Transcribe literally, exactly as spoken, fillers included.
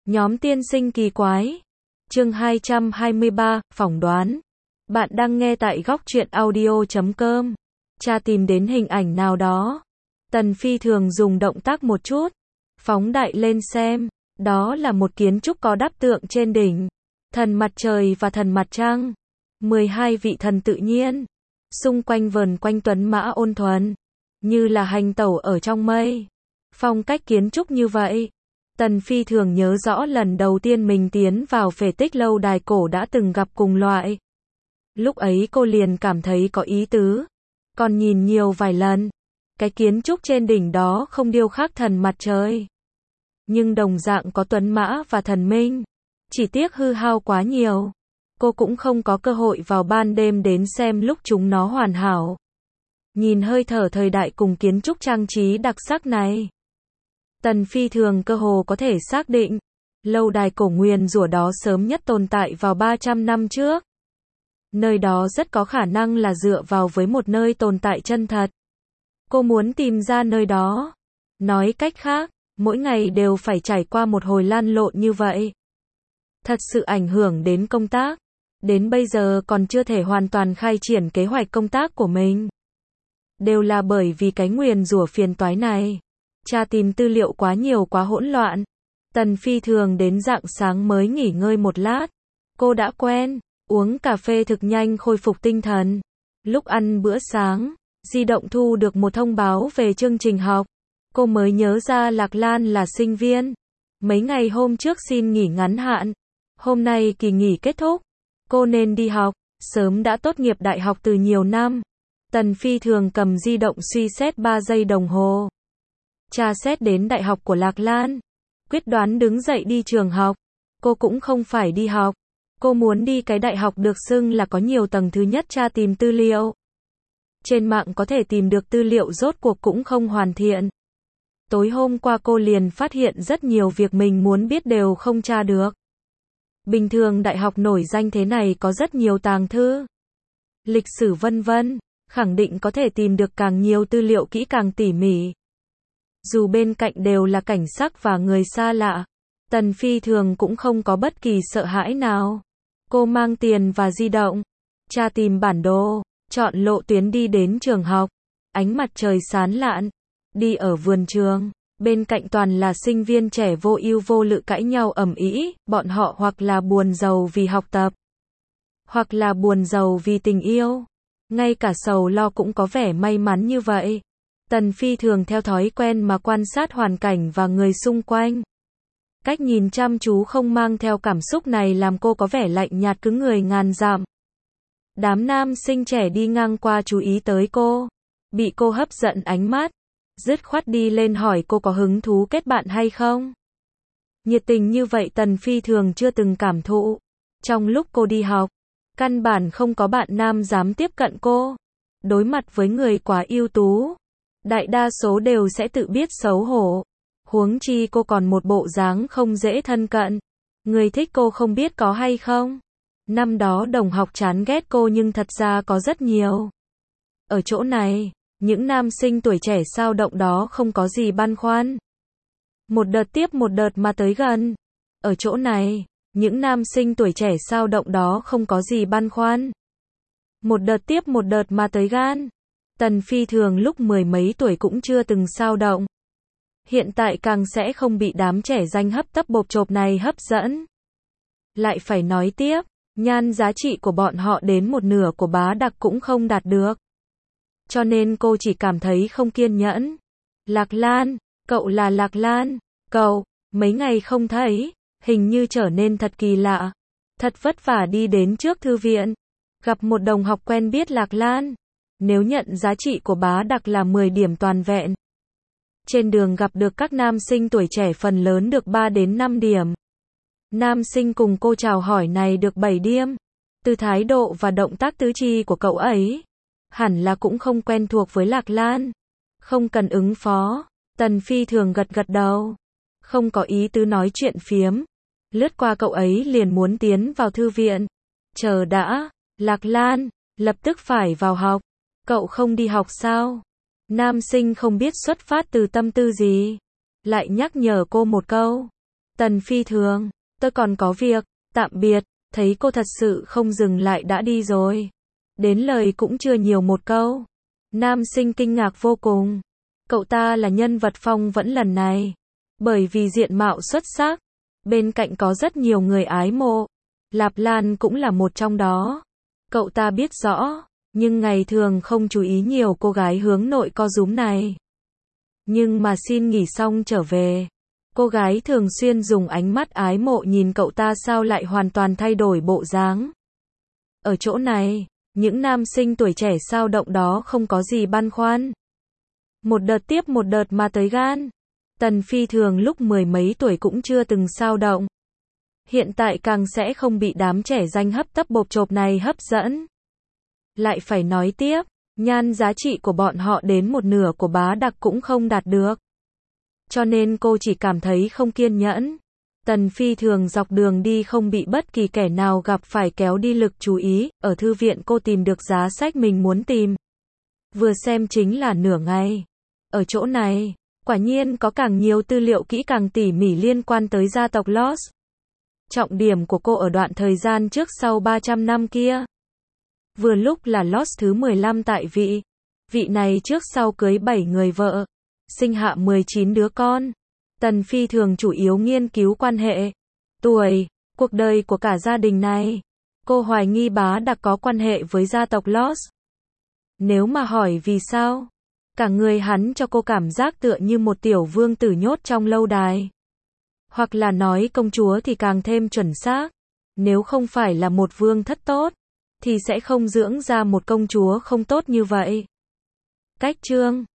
Nhóm tiên sinh kỳ quái. Chương hai trăm hai mươi ba, phỏng đoán. Bạn đang nghe tại góc truyện audio chấm com. Tra tìm đến hình ảnh nào đó. Tần Phi thường dùng động tác một chút. Phóng đại lên xem. Đó là một kiến trúc có đắp tượng trên đỉnh. Thần mặt trời và thần mặt trăng. mười hai vị thần tự nhiên. Xung quanh vờn quanh tuấn mã ôn thuần. Như là hành tẩu ở trong mây. Phong cách kiến trúc như vậy. Tần Phi thường nhớ rõ lần đầu tiên mình tiến vào phế tích lâu đài cổ đã từng gặp cùng loại. Lúc ấy cô liền cảm thấy có ý tứ. Còn nhìn nhiều vài lần. Cái kiến trúc trên đỉnh đó không điêu khắc thần mặt trời. Nhưng đồng dạng có tuấn mã và thần minh. Chỉ tiếc hư hao quá nhiều. Cô cũng không có cơ hội vào ban đêm đến xem lúc chúng nó hoàn hảo. Nhìn hơi thở thời đại cùng kiến trúc trang trí đặc sắc này. Tần Phi thường cơ hồ có thể xác định. Lâu đài cổ nguyền rủa đó sớm nhất tồn tại vào ba trăm năm trước. Nơi đó rất có khả năng là dựa vào với một nơi tồn tại chân thật. Cô muốn tìm ra nơi đó. Nói cách khác, mỗi ngày đều phải trải qua một hồi lăn lộn như vậy. Thật sự ảnh hưởng đến công tác. Đến bây giờ còn chưa thể hoàn toàn khai triển kế hoạch công tác của mình. Đều là bởi vì cái nguyền rủa phiền toái này. Tra tìm tư liệu quá nhiều quá hỗn loạn. Tần Phi thường đến rạng sáng mới nghỉ ngơi một lát. Cô đã quen, uống cà phê thực nhanh khôi phục tinh thần. Lúc ăn bữa sáng, di động thu được một thông báo về chương trình học. Cô mới nhớ ra Lạc Lan là sinh viên. Mấy ngày hôm trước xin nghỉ ngắn hạn. Hôm nay kỳ nghỉ kết thúc. Cô nên đi học, sớm đã tốt nghiệp đại học từ nhiều năm. Tần Phi thường cầm di động suy xét ba giây đồng hồ. Tra xét đến đại học của Lạc Lan. Quyết đoán đứng dậy đi trường học. Cô cũng không phải đi học. Cô muốn đi cái đại học được xưng là có nhiều tầng thứ nhất tra tìm tư liệu. Trên mạng có thể tìm được tư liệu rốt cuộc cũng không hoàn thiện. Tối hôm qua cô liền phát hiện rất nhiều việc mình muốn biết đều không tra được. Bình thường đại học nổi danh thế này có rất nhiều tàng thư, lịch sử vân vân, khẳng định có thể tìm được càng nhiều tư liệu kỹ càng tỉ mỉ. Dù bên cạnh đều là cảnh sắc và người xa lạ, Tần Phi thường cũng không có bất kỳ sợ hãi nào. Cô mang tiền và di động, tra tìm bản đồ, chọn lộ tuyến đi đến trường học. Ánh mặt trời sáng lạn, đi ở vườn trường, bên cạnh toàn là sinh viên trẻ vô ưu vô lự cãi nhau ầm ĩ, bọn họ hoặc là buồn rầu vì học tập, hoặc là buồn rầu vì tình yêu. Ngay cả sầu lo cũng có vẻ may mắn như vậy. Tần Phi thường theo thói quen mà quan sát hoàn cảnh và người xung quanh. Cách nhìn chăm chú không mang theo cảm xúc này làm cô có vẻ lạnh nhạt cứng người ngàn dặm. Đám nam sinh trẻ đi ngang qua chú ý tới cô. Bị cô hấp dẫn ánh mắt. Dứt khoát đi lên hỏi cô có hứng thú kết bạn hay không. Nhiệt tình như vậy Tần Phi thường chưa từng cảm thụ. Trong lúc cô đi học, căn bản không có bạn nam dám tiếp cận cô. Đối mặt với người quá ưu tú, đại đa số đều sẽ tự biết xấu hổ. Huống chi cô còn một bộ dáng không dễ thân cận. Người thích cô không biết có hay không. Năm đó đồng học chán ghét cô nhưng thật ra có rất nhiều. Ở chỗ này, những nam sinh tuổi trẻ sao động đó không có gì băn khoăn. Một đợt tiếp một đợt mà tới gần. Ở chỗ này, những nam sinh tuổi trẻ sao động đó không có gì băn khoăn. Một đợt tiếp một đợt mà tới gan. Tần Phi thường lúc mười mấy tuổi cũng chưa từng sao động. Hiện tại càng sẽ không bị đám trẻ danh hấp tấp bộp chộp này hấp dẫn. Lại phải nói tiếp, nhan giá trị của bọn họ đến một nửa của Bá Đặc cũng không đạt được. Cho nên cô chỉ cảm thấy không kiên nhẫn. Lạc Lan, cậu là Lạc Lan, cậu, mấy ngày không thấy, hình như trở nên thật kỳ lạ. Thật vất vả đi đến trước thư viện, gặp một đồng học quen biết Lạc Lan. Nếu nhận giá trị của Bá Đặc là mười điểm toàn vẹn. Trên đường gặp được các nam sinh tuổi trẻ phần lớn được ba đến năm điểm. Nam sinh cùng cô chào hỏi này được bảy điểm. Từ thái độ và động tác tứ chi của cậu ấy, hẳn là cũng không quen thuộc với Lạc Lan. Không cần ứng phó. Tần Phi thường gật gật đầu. Không có ý tứ nói chuyện phiếm. Lướt qua cậu ấy liền muốn tiến vào thư viện. Chờ đã, Lạc Lan, lập tức phải vào học. Cậu không đi học sao? Nam sinh không biết xuất phát từ tâm tư gì. Lại nhắc nhở cô một câu. Tần Phi Thường, tôi còn có việc, tạm biệt, thấy cô thật sự không dừng lại đã đi rồi. Đến lời cũng chưa nhiều một câu. Nam sinh kinh ngạc vô cùng. Cậu ta là nhân vật phong vẫn lần này. Bởi vì diện mạo xuất sắc. Bên cạnh có rất nhiều người ái mộ. Lạp Lan cũng là một trong đó. Cậu ta biết rõ. Nhưng ngày thường không chú ý nhiều cô gái hướng nội co rúm này. Nhưng mà xin nghỉ xong trở về. Cô gái thường xuyên dùng ánh mắt ái mộ nhìn cậu ta sao lại hoàn toàn thay đổi bộ dáng. Ở chỗ này, những nam sinh tuổi trẻ sao động đó không có gì băn khoăn. Một đợt tiếp một đợt mà tới gan. Tần Phi Thường lúc mười mấy tuổi cũng chưa từng sao động. Hiện tại càng sẽ không bị đám trẻ danh hấp tấp bộp chộp này hấp dẫn. Lại phải nói tiếp, nhan giá trị của bọn họ đến một nửa của Bá Đặc cũng không đạt được. Cho nên cô chỉ cảm thấy không kiên nhẫn. Tần Phi Thường dọc đường đi không bị bất kỳ kẻ nào gặp phải kéo đi lực chú ý, ở thư viện cô tìm được giá sách mình muốn tìm. Vừa xem chính là nửa ngày. Ở chỗ này, quả nhiên có càng nhiều tư liệu kỹ càng tỉ mỉ liên quan tới gia tộc Lost. Trọng điểm của cô ở đoạn thời gian trước sau ba trăm năm kia. Vừa lúc là Lost thứ mười lăm tại vị. Vị này trước sau cưới bảy người vợ, sinh hạ mười chín đứa con. Tần Phi Thường chủ yếu nghiên cứu quan hệ, tuổi, cuộc đời của cả gia đình này. Cô hoài nghi Bá Đặc có quan hệ với gia tộc Lost. Nếu mà hỏi vì sao, cả người hắn cho cô cảm giác tựa như một tiểu vương tử nhốt trong lâu đài. Hoặc là nói công chúa thì càng thêm chuẩn xác. Nếu không phải là một vương thất tốt, thì sẽ không dưỡng ra một công chúa không tốt như vậy. Cách chương